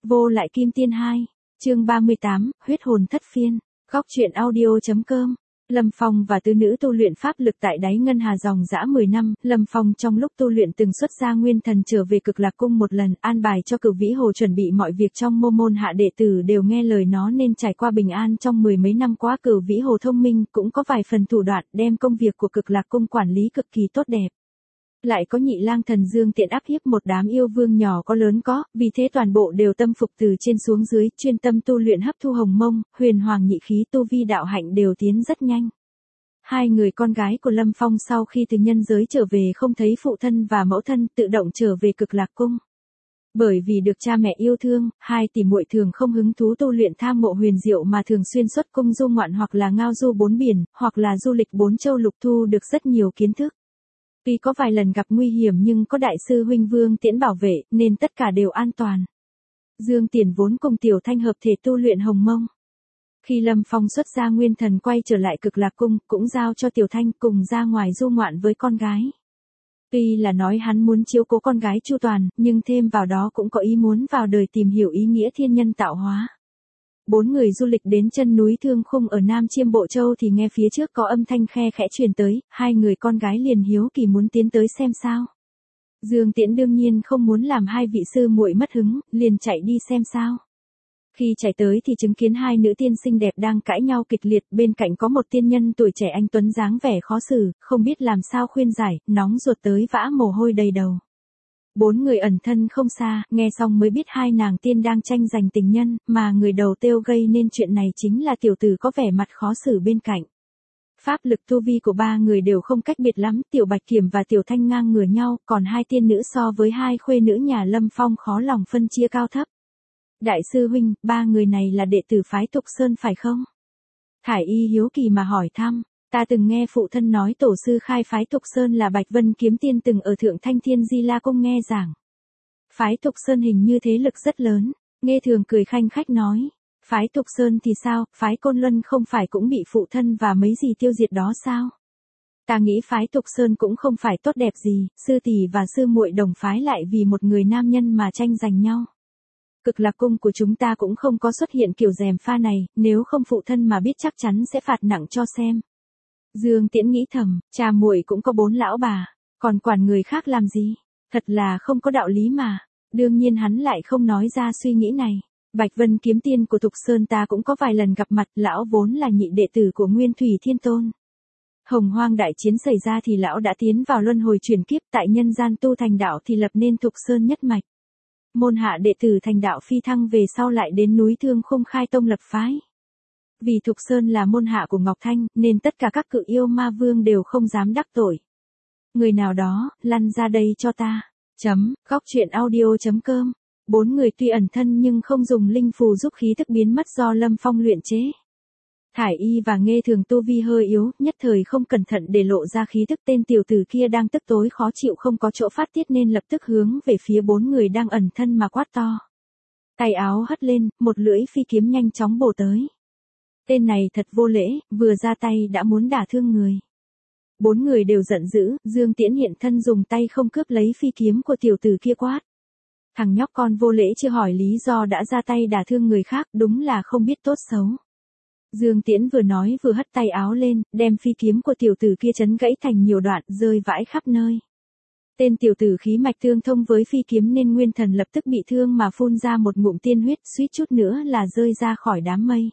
Vô lại kim tiên 2, chương 38, huyết hồn thất phiên, góc truyện audio.com. Lâm Phong và tứ nữ tu luyện pháp lực tại đáy ngân hà dòng dã 10 năm, Lâm Phong trong lúc tu luyện từng xuất ra nguyên thần trở về Cực Lạc cung một lần, an bài cho Cửu Vĩ Hồ chuẩn bị mọi việc trong môn hạ đệ tử đều nghe lời nó nên trải qua bình an trong 10 mấy năm qua. Cửu Vĩ Hồ thông minh, cũng có vài phần thủ đoạn, đem công việc của Cực Lạc cung quản lý cực kỳ tốt đẹp. Lại có Nhị Lang Thần Dương tiện áp hiếp một đám yêu vương nhỏ có lớn có, vì thế toàn bộ đều tâm phục từ trên xuống dưới, chuyên tâm tu luyện hấp thu hồng mông, huyền hoàng nhị khí, tu vi đạo hạnh đều tiến rất nhanh. Hai người con gái của Lâm Phong sau khi từ nhân giới trở về không thấy phụ thân và mẫu thân, tự động trở về Cực Lạc cung. Bởi vì được cha mẹ yêu thương, hai tỷ muội thường không hứng thú tu luyện tham ngộ huyền diệu mà thường xuyên xuất cung du ngoạn hoặc là ngao du bốn biển, hoặc là du lịch bốn châu lục thu được rất nhiều kiến thức. Tuy có vài lần gặp nguy hiểm nhưng có đại sư huynh Vương Tiễn bảo vệ, nên tất cả đều an toàn. Dương Tiền vốn cùng Tiểu Thanh hợp thể tu luyện hồng mông. Khi Lâm Phong xuất ra nguyên thần quay trở lại Cực Lạc cung, cũng giao cho Tiểu Thanh cùng ra ngoài du ngoạn với con gái. Tuy là nói hắn muốn chiếu cố con gái chu toàn, nhưng thêm vào đó cũng có ý muốn vào đời tìm hiểu ý nghĩa thiên nhân tạo hóa. Bốn người du lịch đến chân núi Thương Khung ở Nam Chiêm Bộ Châu thì nghe phía trước có âm thanh khe khẽ truyền tới, hai người con gái liền hiếu kỳ muốn tiến tới xem sao. Dương Tiễn đương nhiên không muốn làm hai vị sư muội mất hứng, liền chạy đi xem sao. Khi chạy tới thì chứng kiến hai nữ tiên xinh đẹp đang cãi nhau kịch liệt, bên cạnh có một tiên nhân tuổi trẻ anh tuấn dáng vẻ khó xử, không biết làm sao khuyên giải, nóng ruột tới vã mồ hôi đầy đầu. Bốn người ẩn thân không xa, nghe xong mới biết hai nàng tiên đang tranh giành tình nhân, mà người đầu tiêu gây nên chuyện này chính là tiểu tử có vẻ mặt khó xử bên cạnh. Pháp lực tu vi của ba người đều không cách biệt lắm, Tiểu Bạch Kiểm và Tiểu Thanh ngang ngửa nhau, còn hai tiên nữ so với hai khuê nữ nhà Lâm Phong khó lòng phân chia cao thấp. Đại sư huynh, ba người này là đệ tử phái Thục Sơn phải không? Thải Y hiếu kỳ mà hỏi thăm. Ta từng nghe phụ thân nói tổ sư khai phái Thục Sơn là Bạch Vân Kiếm Tiên từng ở Thượng Thanh Thiên Di La Cung nghe giảng. Phái Thục Sơn hình như thế lực rất lớn, Nghe Thường cười khanh khách nói. Phái Thục Sơn thì sao, phái Côn Luân không phải cũng bị phụ thân và mấy gì tiêu diệt đó sao? Ta nghĩ phái Thục Sơn cũng không phải tốt đẹp gì, sư tỷ và sư muội đồng phái lại vì một người nam nhân mà tranh giành nhau. Cực Lạc cung của chúng ta cũng không có xuất hiện kiểu gièm pha này, nếu không phụ thân mà biết chắc chắn sẽ phạt nặng cho xem. Dương Tiễn nghĩ thầm, cha muội cũng có bốn lão bà, còn quản người khác làm gì? Thật là không có đạo lý mà. Đương nhiên hắn lại không nói ra suy nghĩ này. Bạch Vân Kiếm Tiên của Thục Sơn ta cũng có vài lần gặp mặt, lão vốn là nhị đệ tử của Nguyên Thủy Thiên Tôn. Hồng Hoang đại chiến xảy ra thì lão đã tiến vào luân hồi chuyển kiếp, tại nhân gian tu thành đạo thì lập nên Thục Sơn nhất mạch. Môn hạ đệ tử thành đạo phi thăng về sau lại đến núi Thương Khung khai tông lập phái. Vì Thục Sơn là môn hạ của Ngọc Thanh, nên tất cả các cự yêu ma vương đều không dám đắc tội. Người nào đó, lăn ra đây cho ta. Góc truyện audio.com. Bốn người tuy ẩn thân nhưng không dùng linh phù giúp khí thức biến mất do Lâm Phong luyện chế. Thải Y và Nghe Thường tu vi hơi yếu, nhất thời không cẩn thận để lộ ra khí thức, tên tiểu tử kia đang tức tối khó chịu không có chỗ phát tiết nên lập tức hướng về phía bốn người đang ẩn thân mà quát to. Tay áo hất lên, một lưỡi phi kiếm nhanh chóng bổ tới. Tên này thật vô lễ, vừa ra tay đã muốn đả thương người. Bốn người đều giận dữ, Dương Tiễn hiện thân dùng tay không cướp lấy phi kiếm của tiểu tử kia quát. Thằng nhóc con vô lễ chưa hỏi lý do đã ra tay đả thương người khác, đúng là không biết tốt xấu. Dương Tiễn vừa nói vừa hất tay áo lên, đem phi kiếm của tiểu tử kia chấn gãy thành nhiều đoạn, rơi vãi khắp nơi. Tên tiểu tử khí mạch tương thông với phi kiếm nên nguyên thần lập tức bị thương mà phun ra một ngụm tiên huyết, suýt chút nữa là rơi ra khỏi đám mây.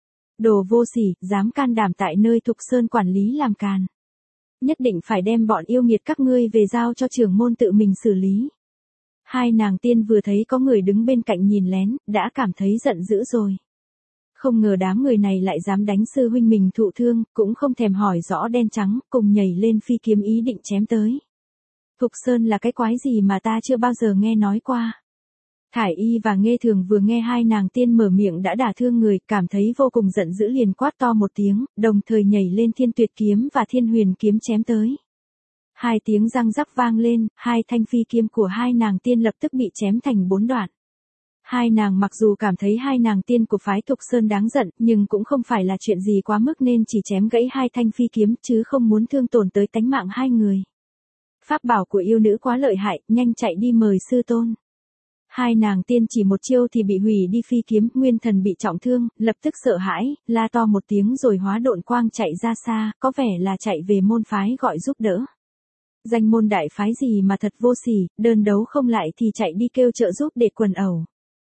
Đồ vô sỉ, dám can đảm tại nơi Thục Sơn quản lý làm càn. Nhất định phải đem bọn yêu nghiệt các ngươi về giao cho trưởng môn tự mình xử lý. Hai nàng tiên vừa thấy có người đứng bên cạnh nhìn lén, đã cảm thấy giận dữ rồi. Không ngờ đám người này lại dám đánh sư huynh mình thụ thương, cũng không thèm hỏi rõ đen trắng, cùng nhảy lên phi kiếm ý định chém tới. Thục Sơn là cái quái gì mà ta chưa bao giờ nghe nói qua. Thải Y và Nghe Thường vừa nghe hai nàng tiên mở miệng đã đả thương người, cảm thấy vô cùng giận dữ liền quát to một tiếng, đồng thời nhảy lên Thiên Tuyệt kiếm và Thiên Huyền kiếm chém tới. Hai tiếng răng rắc vang lên, hai thanh phi kiếm của hai nàng tiên lập tức bị chém thành 4 đoạn. Hai nàng mặc dù cảm thấy hai nàng tiên của phái Thục Sơn đáng giận, nhưng cũng không phải là chuyện gì quá mức nên chỉ chém gãy hai thanh phi kiếm chứ không muốn thương tổn tới tánh mạng hai người. Pháp bảo của yêu nữ quá lợi hại, nhanh chạy đi mời sư tôn. Hai nàng tiên chỉ một chiêu thì bị hủy đi phi kiếm, nguyên thần bị trọng thương, lập tức sợ hãi, la to một tiếng rồi hóa độn quang chạy ra xa, có vẻ là chạy về môn phái gọi giúp đỡ. Danh môn đại phái gì mà thật vô sỉ, đơn đấu không lại thì chạy đi kêu trợ giúp để quần ẩu.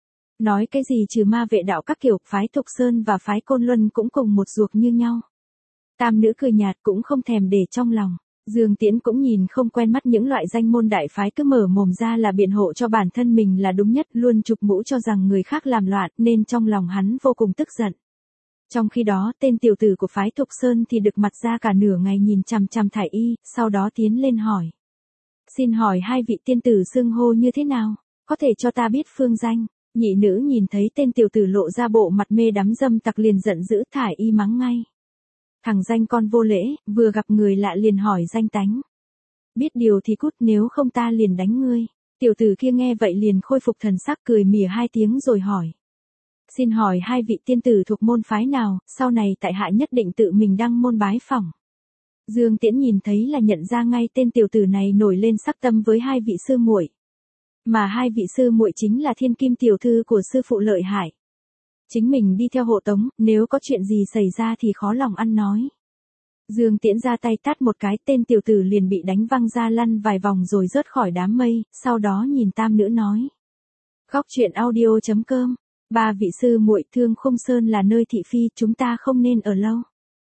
Nói cái gì trừ ma vệ đạo các kiểu, phái Thục Sơn và phái Côn Luân cũng cùng một ruột như nhau. Tam nữ cười nhạt cũng không thèm để trong lòng. Dương Tiễn cũng nhìn không quen mắt những loại danh môn đại phái cứ mở mồm ra là biện hộ cho bản thân mình là đúng nhất, luôn chụp mũ cho rằng người khác làm loạn, nên trong lòng hắn vô cùng tức giận. Trong khi đó, tên tiểu tử của phái Thục Sơn thì được mặt ra cả nửa ngày nhìn chằm chằm Thải Y, sau đó tiến lên hỏi. Xin hỏi hai vị tiên tử xưng hô như thế nào, có thể cho ta biết phương danh. Nhị nữ nhìn thấy tên tiểu tử lộ ra bộ mặt mê đắm dâm tặc liền giận dữ, Thải Y mắng ngay. Thằng danh con vô lễ, vừa gặp người lạ liền hỏi danh tánh. Biết điều thì cút, nếu không ta liền đánh ngươi. Tiểu tử kia nghe vậy liền khôi phục thần sắc, cười mỉa hai tiếng rồi hỏi. Xin hỏi hai vị tiên tử thuộc môn phái nào, sau này tại hạ nhất định tự mình đăng môn bái phỏng. Dương Tiễn nhìn thấy là nhận ra ngay tên tiểu tử này nổi lên sắc tâm với hai vị sư muội. Mà hai vị sư muội chính là thiên kim tiểu thư của sư phụ Lợi Hải. Chính mình đi theo hộ tống, nếu có chuyện gì xảy ra thì khó lòng ăn nói. Dương Tiễn ra tay tát một cái, tên tiểu tử liền bị đánh văng ra lăn vài vòng rồi rớt khỏi đám mây, sau đó nhìn tam nữ nói. Góc truyện audio.com. Ba vị sư muội, Thương Khung Sơn là nơi thị phi, chúng ta không nên ở lâu.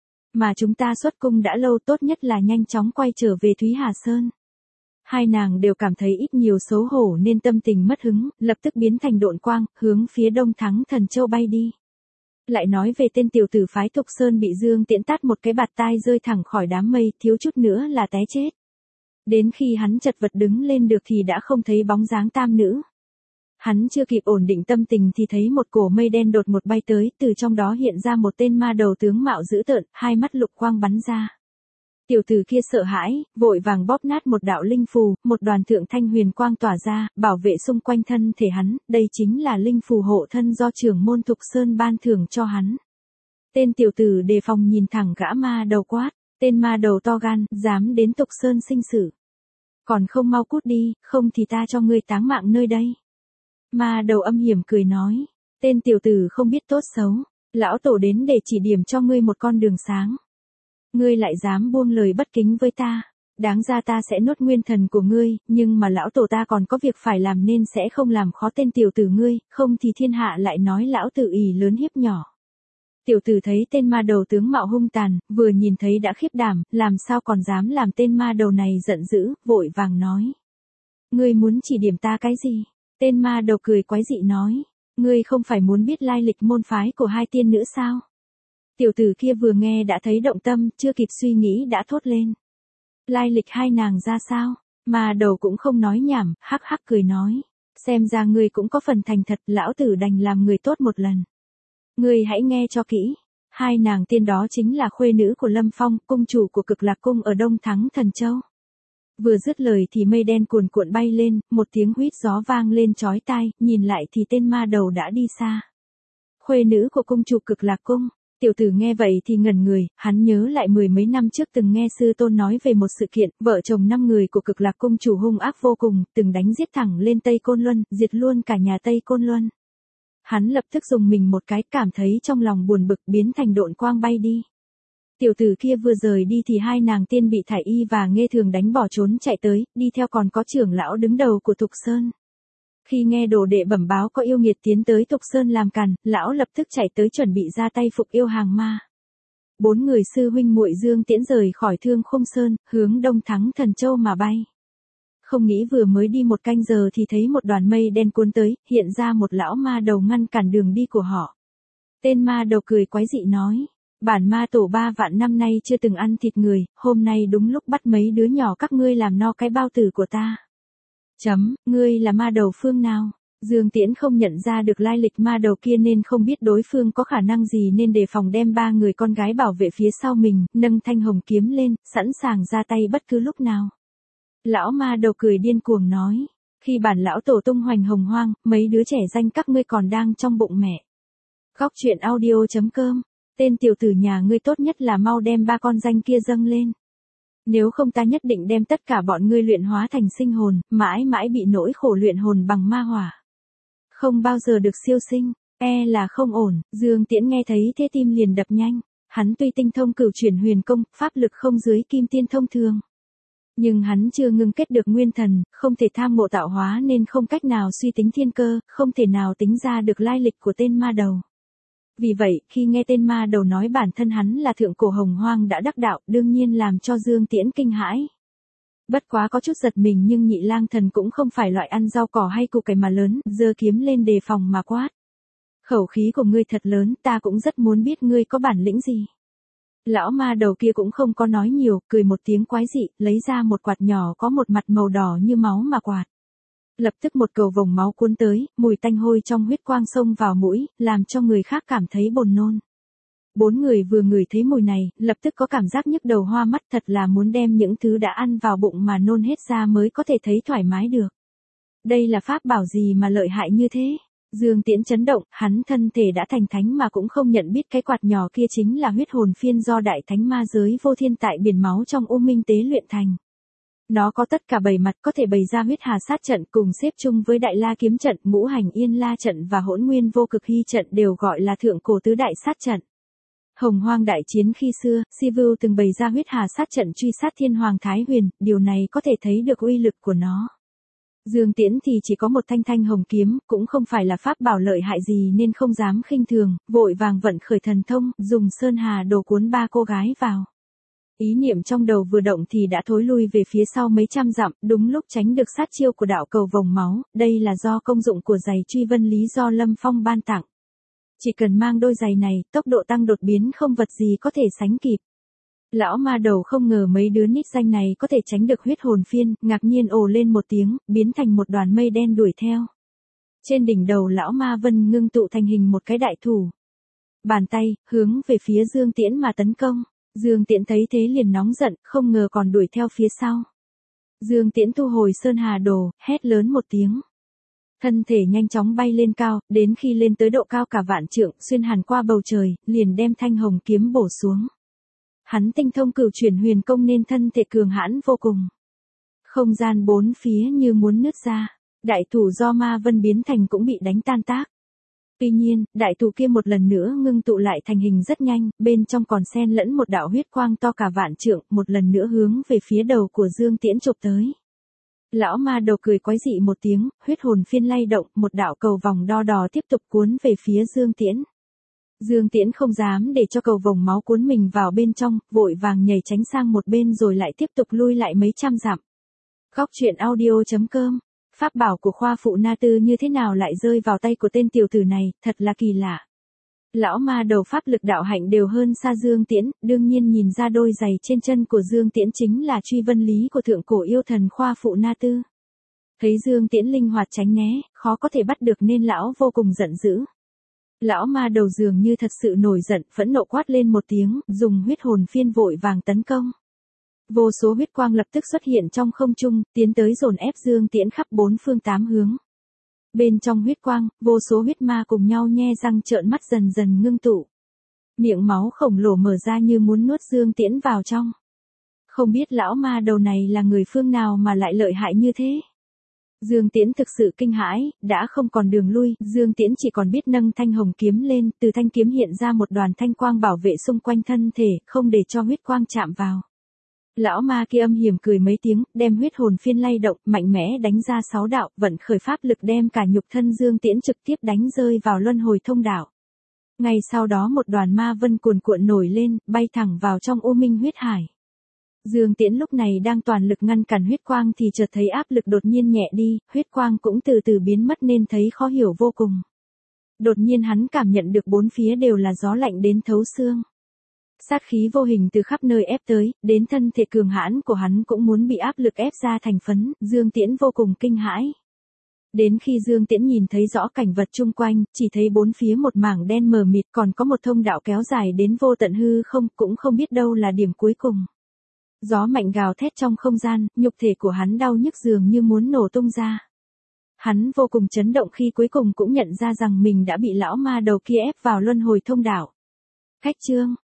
Mà chúng ta xuất cung đã lâu, tốt nhất là nhanh chóng quay trở về Thúy Hà Sơn. Hai nàng đều cảm thấy ít nhiều xấu hổ nên tâm tình mất hứng, lập tức biến thành độn quang, hướng phía Đông Thắng Thần Châu bay đi. Lại nói về tên tiểu tử phái Thục Sơn bị Dương Tiễn tát một cái bạt tai rơi thẳng khỏi đám mây, thiếu chút nữa là té chết. Đến khi hắn chật vật đứng lên được thì đã không thấy bóng dáng tam nữ. Hắn chưa kịp ổn định tâm tình thì thấy một cổ mây đen đột ngột bay tới, từ trong đó hiện ra một tên ma đầu tướng mạo dữ tợn, hai mắt lục quang bắn ra. Tiểu tử kia sợ hãi, vội vàng bóp nát một đạo linh phù, một đoàn thượng thanh huyền quang tỏa ra, bảo vệ xung quanh thân thể hắn, đây chính là linh phù hộ thân do trưởng môn Thục Sơn ban thưởng cho hắn. Tên tiểu tử đề phòng nhìn thẳng gã ma đầu quát, tên ma đầu to gan, dám đến Thục Sơn sinh sự. Còn không mau cút đi, không thì ta cho ngươi táng mạng nơi đây. Ma đầu âm hiểm cười nói, tên tiểu tử không biết tốt xấu, lão tổ đến để chỉ điểm cho ngươi một con đường sáng. Ngươi lại dám buông lời bất kính với ta, đáng ra ta sẽ nuốt nguyên thần của ngươi, nhưng mà lão tổ ta còn có việc phải làm nên sẽ không làm khó tên tiểu tử ngươi, không thì thiên hạ lại nói lão tử ỷ lớn hiếp nhỏ. Tiểu tử thấy tên ma đầu tướng mạo hung tàn, vừa nhìn thấy đã khiếp đảm, làm sao còn dám làm tên ma đầu này giận dữ, vội vàng nói. Ngươi muốn chỉ điểm ta cái gì? Tên ma đầu cười quái dị nói, ngươi không phải muốn biết lai lịch môn phái của hai tiên nữ sao? Tiểu tử kia vừa nghe đã thấy động tâm, chưa kịp suy nghĩ đã thốt lên. Lai lịch hai nàng ra sao? Ma đầu cũng không nói nhảm, hắc hắc cười nói. Xem ra ngươi cũng có phần thành thật, lão tử đành làm người tốt một lần. Ngươi hãy nghe cho kỹ. Hai nàng tiên đó chính là khuê nữ của Lâm Phong, cung chủ của Cực Lạc Cung ở Đông Thắng Thần Châu. Vừa dứt lời thì mây đen cuồn cuộn bay lên, một tiếng huýt gió vang lên chói tai, nhìn lại thì tên ma đầu đã đi xa. Khuê nữ của cung chủ Cực Lạc Cung. Tiểu tử nghe vậy thì ngẩn người, hắn nhớ lại mười mấy năm trước từng nghe sư tôn nói về một sự kiện, vợ chồng 5 người của Cực Lạc Cung chủ hung ác vô cùng, từng đánh giết thẳng lên Tây Côn Luân, diệt luôn cả nhà Tây Côn Luân. Hắn lập tức dùng mình một cái, cảm thấy trong lòng buồn bực, biến thành độn quang bay đi. Tiểu tử kia vừa rời đi thì hai nàng tiên bị Thải Y và Nghê Thường đánh bỏ trốn chạy tới, đi theo còn có trưởng lão đứng đầu của Thục Sơn. Khi nghe đồ đệ bẩm báo có yêu nghiệt tiến tới Thục Sơn làm càn, lão lập tức chạy tới chuẩn bị ra tay phục yêu hàng ma. 4 người sư huynh muội Dương Tiễn rời khỏi Thương Khung Sơn, hướng Đông Thắng Thần Châu mà bay. Không nghĩ vừa mới đi một canh giờ thì thấy một đoàn mây đen cuốn tới, hiện ra một lão ma đầu ngăn cản đường đi của họ. Tên ma đầu cười quái dị nói, bản ma tổ 3 vạn năm nay chưa từng ăn thịt người, hôm nay đúng lúc bắt mấy đứa nhỏ các ngươi làm no cái bao tử của ta. Ngươi là ma đầu phương nào? Dương Tiễn không nhận ra được lai lịch ma đầu kia nên không biết đối phương có khả năng gì nên đề phòng đem 3 người con gái bảo vệ phía sau mình, nâng thanh hồng kiếm lên, sẵn sàng ra tay bất cứ lúc nào. Lão ma đầu cười điên cuồng nói, khi bản lão tổ tung hoành hồng hoang, mấy đứa trẻ danh các ngươi còn đang trong bụng mẹ. Góc truyện audio.com, tên tiểu tử nhà ngươi tốt nhất là mau đem 3 con danh kia dâng lên. Nếu không ta nhất định đem tất cả bọn ngươi luyện hóa thành sinh hồn, mãi mãi bị nỗi khổ luyện hồn bằng ma hỏa. Không bao giờ được siêu sinh, e là không ổn, Dương Tiễn nghe thấy thế tim liền đập nhanh. Hắn tuy tinh thông cửu chuyển huyền công, pháp lực không dưới kim tiên thông thường. Nhưng hắn chưa ngưng kết được nguyên thần, không thể tham ngộ tạo hóa nên không cách nào suy tính thiên cơ, không thể nào tính ra được lai lịch của tên ma đầu. Vì vậy, khi nghe tên ma đầu nói bản thân hắn là thượng cổ hồng hoang đã đắc đạo, đương nhiên làm cho Dương Tiễn kinh hãi. Bất quá có chút giật mình nhưng Nhị Lang Thần cũng không phải loại ăn rau cỏ hay củ cải mà lớn, giơ kiếm lên đề phòng mà quát. Khẩu khí của ngươi thật lớn, ta cũng rất muốn biết ngươi có bản lĩnh gì. Lão ma đầu kia cũng không có nói nhiều, cười một tiếng quái dị, lấy ra một quạt nhỏ có một mặt màu đỏ như máu mà quạt. Lập tức một cầu vồng máu cuốn tới, mùi tanh hôi trong huyết quang xông vào mũi, làm cho người khác cảm thấy buồn nôn. 4 người vừa ngửi thấy mùi này, lập tức có cảm giác nhức đầu hoa mắt, thật là muốn đem những thứ đã ăn vào bụng mà nôn hết ra mới có thể thấy thoải mái được. Đây là pháp bảo gì mà lợi hại như thế? Dương Tiễn chấn động, hắn thân thể đã thành thánh mà cũng không nhận biết cái quạt nhỏ kia chính là huyết hồn phiên do đại thánh ma giới vô thiên tại biển máu trong U Minh tế luyện thành. Nó có tất cả 7 mặt, có thể bày ra huyết hà sát trận cùng xếp chung với đại la kiếm trận, ngũ hành yên la trận và hỗn nguyên vô cực hy trận đều gọi là thượng cổ tứ đại sát trận. Hồng Hoang đại chiến khi xưa, Sivu từng bày ra huyết hà sát trận truy sát Thiên Hoàng Thái Huyền, điều này có thể thấy được uy lực của nó. Dương Tiễn thì chỉ có một thanh hồng kiếm, cũng không phải là pháp bảo lợi hại gì nên không dám khinh thường, vội vàng vận khởi thần thông, dùng sơn hà đồ cuốn 3 cô gái vào. Ý niệm trong đầu vừa động thì đã thối lui về phía sau mấy trăm dặm, đúng lúc tránh được sát chiêu của đạo cầu vồng máu, đây là do công dụng của giày truy vân lý do Lâm Phong ban tặng. Chỉ cần mang đôi giày này, tốc độ tăng đột biến không vật gì có thể sánh kịp. Lão ma đầu không ngờ mấy đứa nít danh này có thể tránh được huyết hồn phiên, ngạc nhiên ồ lên một tiếng, biến thành một đoàn mây đen đuổi theo. Trên đỉnh đầu lão ma vân ngưng tụ thành hình một cái đại thủ. Bàn tay, hướng về phía Dương Tiễn mà tấn công. Dương Tiễn thấy thế liền nóng giận, không ngờ còn đuổi theo phía sau. Dương Tiễn thu hồi sơn hà đồ, hét lớn một tiếng. Thân thể nhanh chóng bay lên cao, đến khi lên tới độ cao cả vạn trượng, xuyên hàn qua bầu trời, liền đem thanh hồng kiếm bổ xuống. Hắn tinh thông cửu chuyển huyền công nên thân thể cường hãn vô cùng. Không gian bốn phía như muốn nứt ra, đại thủ do ma vân biến thành cũng bị đánh tan tác. Tuy nhiên, đại thủ kia một lần nữa ngưng tụ lại thành hình rất nhanh, bên trong còn xen lẫn một đạo huyết quang to cả vạn trượng, một lần nữa hướng về phía đầu của Dương Tiễn chụp tới. Lão ma đầu cười quái dị một tiếng, huyết hồn phiên lay động, một đạo cầu vòng đo đỏ tiếp tục cuốn về phía Dương Tiễn. Dương Tiễn không dám để cho cầu vồng máu cuốn mình vào bên trong, vội vàng nhảy tránh sang một bên rồi lại tiếp tục lui lại mấy trăm dặm. Góc truyện audio.com. Pháp bảo của Khoa Phụ Na Tư như thế nào lại rơi vào tay của tên tiểu tử này, thật là kỳ lạ. Lão ma đầu pháp lực đạo hạnh đều hơn xa Dương Tiễn, đương nhiên nhìn ra đôi giày trên chân của Dương Tiễn chính là truy vân lý của thượng cổ yêu thần Khoa Phụ Na Tư. Thấy Dương Tiễn linh hoạt tránh né, khó có thể bắt được nên lão vô cùng giận dữ. Lão ma đầu dường như thật sự nổi giận, phẫn nộ quát lên một tiếng, dùng huyết hồn phiên vội vàng tấn công. Vô số huyết quang lập tức xuất hiện trong không trung, tiến tới dồn ép Dương Tiễn khắp 4 phương 8 hướng. Bên trong huyết quang, vô số huyết ma cùng nhau nhe răng trợn mắt dần dần ngưng tụ. Miệng máu khổng lồ mở ra như muốn nuốt Dương Tiễn vào trong. Không biết lão ma đầu này là người phương nào mà lại lợi hại như thế. Dương Tiễn thực sự kinh hãi, đã không còn đường lui, Dương Tiễn chỉ còn biết nâng thanh hồng kiếm lên, từ thanh kiếm hiện ra một đoàn thanh quang bảo vệ xung quanh thân thể, không để cho huyết quang chạm vào. Lão ma kia âm hiểm cười mấy tiếng, đem huyết hồn phiên lay động, mạnh mẽ đánh ra 6 đạo, vận khởi pháp lực đem cả nhục thân Dương Tiễn trực tiếp đánh rơi vào luân hồi thông đạo. Ngay sau đó một đoàn ma vân cuồn cuộn nổi lên, bay thẳng vào trong U Minh huyết hải. Dương Tiễn lúc này đang toàn lực ngăn cản huyết quang thì chợt thấy áp lực đột nhiên nhẹ đi, huyết quang cũng từ từ biến mất nên thấy khó hiểu vô cùng. Đột nhiên hắn cảm nhận được bốn phía đều là gió lạnh đến thấu xương. Sát khí vô hình từ khắp nơi ép tới, đến thân thể cường hãn của hắn cũng muốn bị áp lực ép ra thành phấn, Dương Tiễn vô cùng kinh hãi. Đến khi Dương Tiễn nhìn thấy rõ cảnh vật chung quanh, chỉ thấy bốn phía một mảng đen mờ mịt, còn có một thông đạo kéo dài đến vô tận hư không, cũng không biết đâu là điểm cuối cùng. Gió mạnh gào thét trong không gian, nhục thể của hắn đau nhức dường như muốn nổ tung ra. Hắn vô cùng chấn động khi cuối cùng cũng nhận ra rằng mình đã bị lão ma đầu kia ép vào luân hồi thông đạo. Khách chương,